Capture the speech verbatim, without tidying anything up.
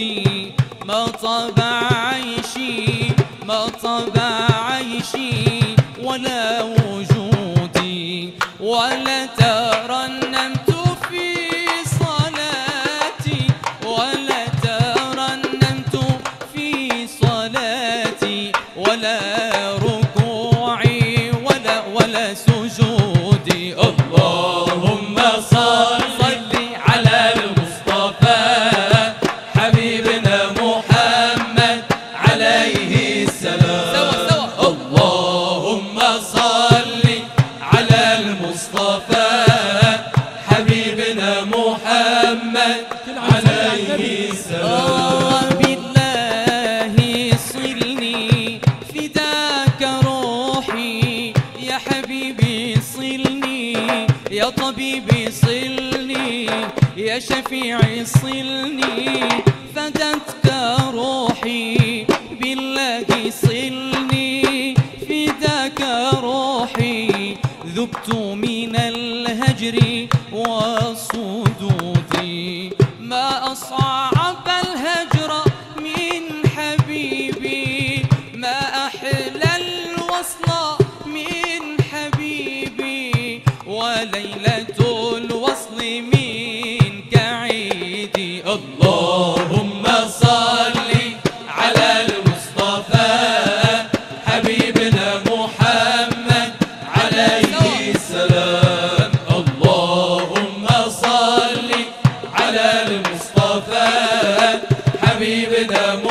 وجودي ما طاب عيشي ما طاب عيشي ولا وجودي ولا ترنمت في صلاتي ولا ترنمت في صلاتي ولا ركوعي ولا ولا سجودي. اللهم صل على المصطفى حبيبنا محمد عليه السلام. اللهم صل على المصطفى حبيبنا محمد عليه السلام. بالله صلني فداك روحي يا حبيبي صلني يا طبيبي صلني يا شفيعي صلني فدتك روحي بالله صلني فداك روحي ذبت من الهجر والصدود ما أصعب الهجر من حبيبي ما أحلى الوصل من حبيبي وليلة الوصل منك عيدي. اللهم صل على المصطفى حبيبنا محمد عليه السلام. اللهم صل على المصطفى حبيبنا محمد